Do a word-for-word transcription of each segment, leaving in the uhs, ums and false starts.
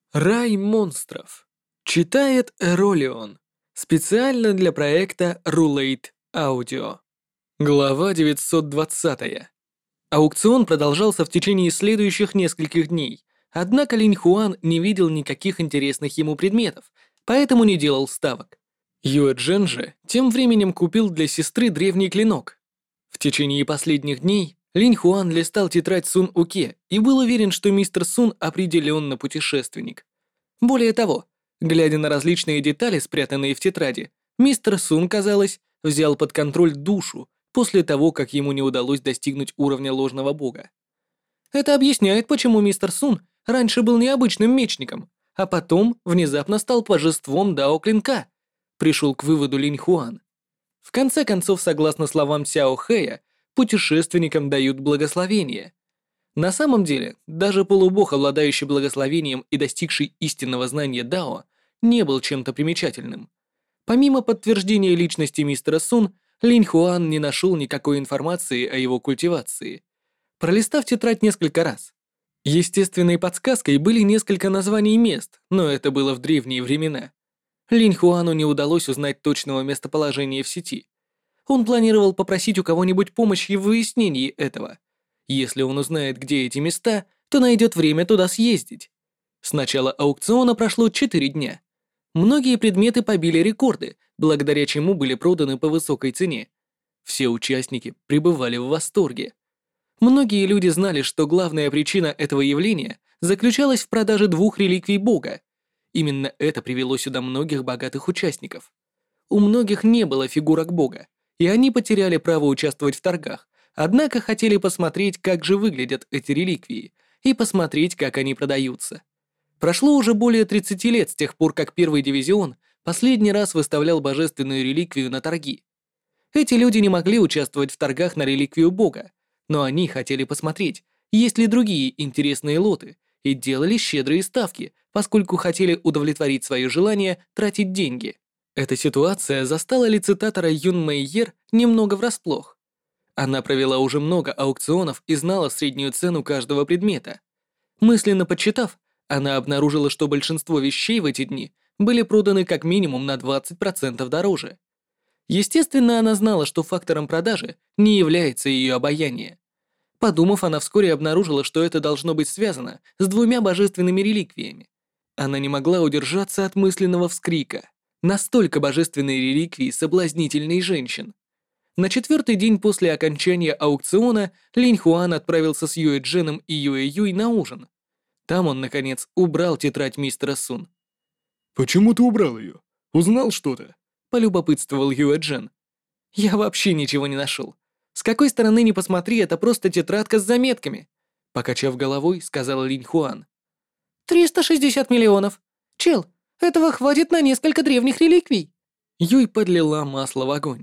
Рай монстров. Читает Эролион. Специально для проекта Rulate Audio. Глава девятьсот двадцать. Аукцион продолжался в течение следующих нескольких дней, однако Линь Хуан не видел никаких интересных ему предметов, поэтому не делал ставок. Юэ Джен же тем временем купил для сестры древний клинок. В течение последних дней Линь Хуан листал тетрадь Сун Уке и был уверен, что мистер Сун определенно путешественник. Более того, глядя на различные детали, спрятанные в тетради, мистер Сун, казалось, взял под контроль душу после того, как ему не удалось достигнуть уровня ложного бога. Это объясняет, почему мистер Сун раньше был необычным мечником, а потом внезапно стал божеством Дао Клинка, пришел к выводу Линь Хуан. В конце концов, согласно словам Сяо Хэя, путешественникам дают благословение. На самом деле, даже полубог, обладающий благословением и достигший истинного знания Дао, не был чем-то примечательным. Помимо подтверждения личности мистера Сун, Линь Хуан не нашел никакой информации о его культивации. Пролистав тетрадь несколько раз. Естественной подсказкой были несколько названий мест, но это было в древние времена. Линь Хуану не удалось узнать точного местоположения в сети. Он планировал попросить у кого-нибудь помощи в выяснении этого. Если он узнает, где эти места, то найдет время туда съездить. С начала аукциона прошло четыре дня. Многие предметы побили рекорды, благодаря чему были проданы по высокой цене. Все участники пребывали в восторге. Многие люди знали, что главная причина этого явления заключалась в продаже двух реликвий бога. Именно это привело сюда многих богатых участников. У многих не было фигурок бога, и они потеряли право участвовать в торгах, однако хотели посмотреть, как же выглядят эти реликвии, и посмотреть, как они продаются. Прошло уже более тридцати лет с тех пор, как первый дивизион последний раз выставлял божественную реликвию на торги. Эти люди не могли участвовать в торгах на реликвию бога, но они хотели посмотреть, есть ли другие интересные лоты, и делали щедрые ставки, поскольку хотели удовлетворить свое желание тратить деньги. Эта ситуация застала лицитатора Юн Мэйер немного врасплох. Она провела уже много аукционов и знала среднюю цену каждого предмета. Мысленно подсчитав, она обнаружила, что большинство вещей в эти дни были проданы как минимум на двадцать процентов дороже. Естественно, она знала, что фактором продажи не является ее обаяние. Подумав, она вскоре обнаружила, что это должно быть связано с двумя божественными реликвиями. Она не могла удержаться от мысленного вскрика. Настолько божественные реликвии соблазнительней женщин. На четвертый день после окончания аукциона Линь Хуан отправился с Юэ Дженом и Юэ Юй на ужин. Там он, наконец, убрал тетрадь мистера Сун. «Почему ты убрал ее? Узнал что-то?» — полюбопытствовал Юэ Джен. «Я вообще ничего не нашел. С какой стороны ни посмотри, это просто тетрадка с заметками», — покачав головой, сказал Линь Хуан. «триста шестьдесят миллионов. Чел, этого хватит на несколько древних реликвий». Юй подлила масло в огонь.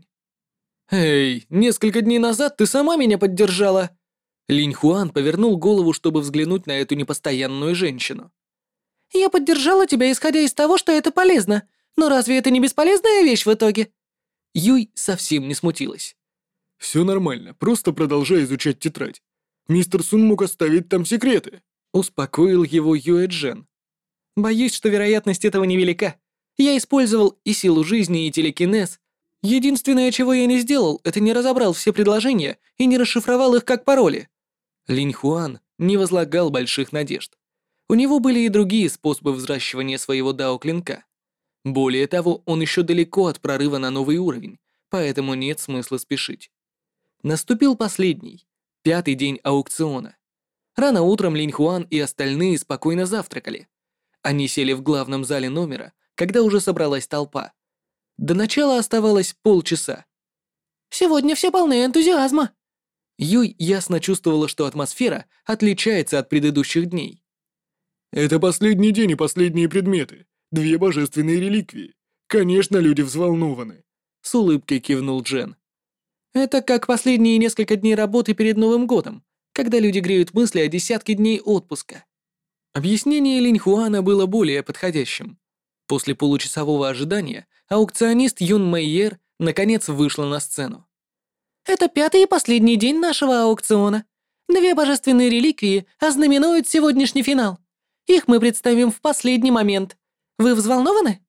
«Эй, несколько дней назад ты сама меня поддержала!» Линь Хуан повернул голову, чтобы взглянуть на эту непостоянную женщину. «Я поддержала тебя, исходя из того, что это полезно. Но разве это не бесполезная вещь в итоге?» Юй совсем не смутилась. «Все нормально, просто продолжай изучать тетрадь. Мистер Сун мог оставить там секреты», — успокоил его Юэ Джен. «Боюсь, что вероятность этого невелика. Я использовал и силу жизни, и телекинез. Единственное, чего я не сделал, это не разобрал все предложения и не расшифровал их как пароли». Линь Хуан не возлагал больших надежд. У него были и другие способы взращивания своего дао-клинка. Более того, он еще далеко от прорыва на новый уровень, поэтому нет смысла спешить. Наступил последний, пятый день аукциона. Рано утром Линь Хуан и остальные спокойно завтракали. Они сели в главном зале номера, когда уже собралась толпа. До начала оставалось полчаса. «Сегодня все полны энтузиазма». Юй ясно чувствовала, что атмосфера отличается от предыдущих дней. «Это последний день и последние предметы. Две божественные реликвии. Конечно, люди взволнованы», — с улыбкой кивнул Джен. «Это как последние несколько дней работы перед Новым годом, когда люди греют мысли о десятке дней отпуска». Объяснение Линь Хуана было более подходящим. После получасового ожидания аукционист Юн Мэйер наконец вышла на сцену. «Это пятый и последний день нашего аукциона. Две божественные реликвии ознаменуют сегодняшний финал. Их мы представим в последний момент. Вы взволнованы?»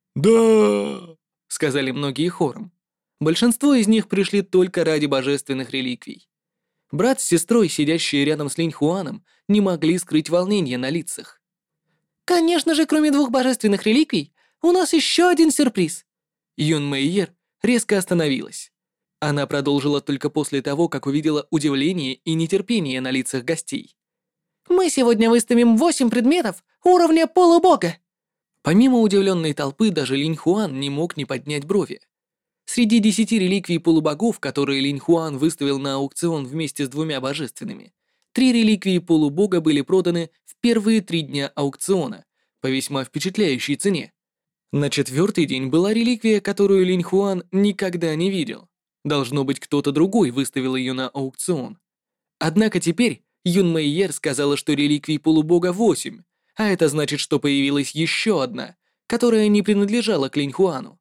«Да!» — сказали многие хором. Большинство из них пришли только ради божественных реликвий. Брат с сестрой, сидящие рядом с Линь Хуаном, не могли скрыть волнение на лицах. «Конечно же, кроме двух божественных реликвий, у нас еще один сюрприз!» Юн Мэйер резко остановилась. Она продолжила только после того, как увидела удивление и нетерпение на лицах гостей. «Мы сегодня выставим восемь предметов уровня полубога!» Помимо удивленной толпы, даже Линь Хуан не мог не поднять брови. Среди десяти реликвий полубогов, которые Линь Хуан выставил на аукцион вместе с двумя божественными, три реликвии полубога были проданы в первые три дня аукциона по весьма впечатляющей цене. На четвертый день была реликвия, которую Линь Хуан никогда не видел. Должно быть, кто-то другой выставил ее на аукцион. Однако теперь Юн Мэйер сказала, что реликвий полубога восемь, а это значит, что появилась еще одна, которая не принадлежала к Линь Хуану.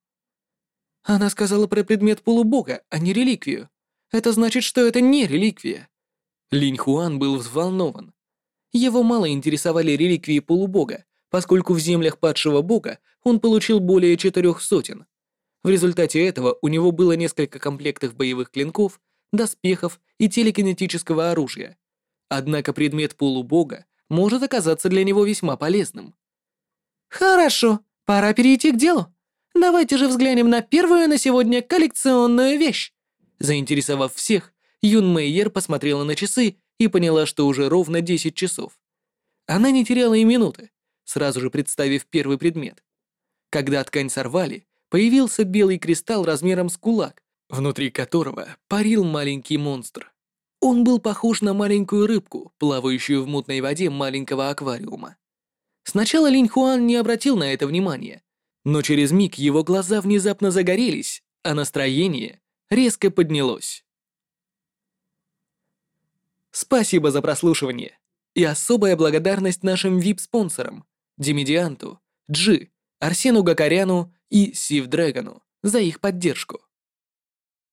Она сказала про предмет полубога, а не реликвию. Это значит, что это не реликвия. Линь Хуан был взволнован. Его мало интересовали реликвии полубога, поскольку в землях падшего бога он получил более четырех сотен. В результате этого у него было несколько комплектов боевых клинков, доспехов и телекинетического оружия. Однако предмет полубога может оказаться для него весьма полезным. «Хорошо, пора перейти к делу. Давайте же взглянем на первую на сегодня коллекционную вещь». Заинтересовав всех, Юн Мэйер посмотрела на часы и поняла, что уже ровно десять часов. Она не теряла и минуты, сразу же представив первый предмет. Когда ткань сорвали, появился белый кристалл размером с кулак, внутри которого парил маленький монстр. Он был похож на маленькую рыбку, плавающую в мутной воде маленького аквариума. Сначала Линь Хуан не обратил на это внимания, но через миг его глаза внезапно загорелись, а настроение резко поднялось. Спасибо за прослушивание. И особая благодарность нашим ви ай пи-спонсорам Димедианту, Джи, Арсену Гакаряну и Сив Дрэгону за их поддержку.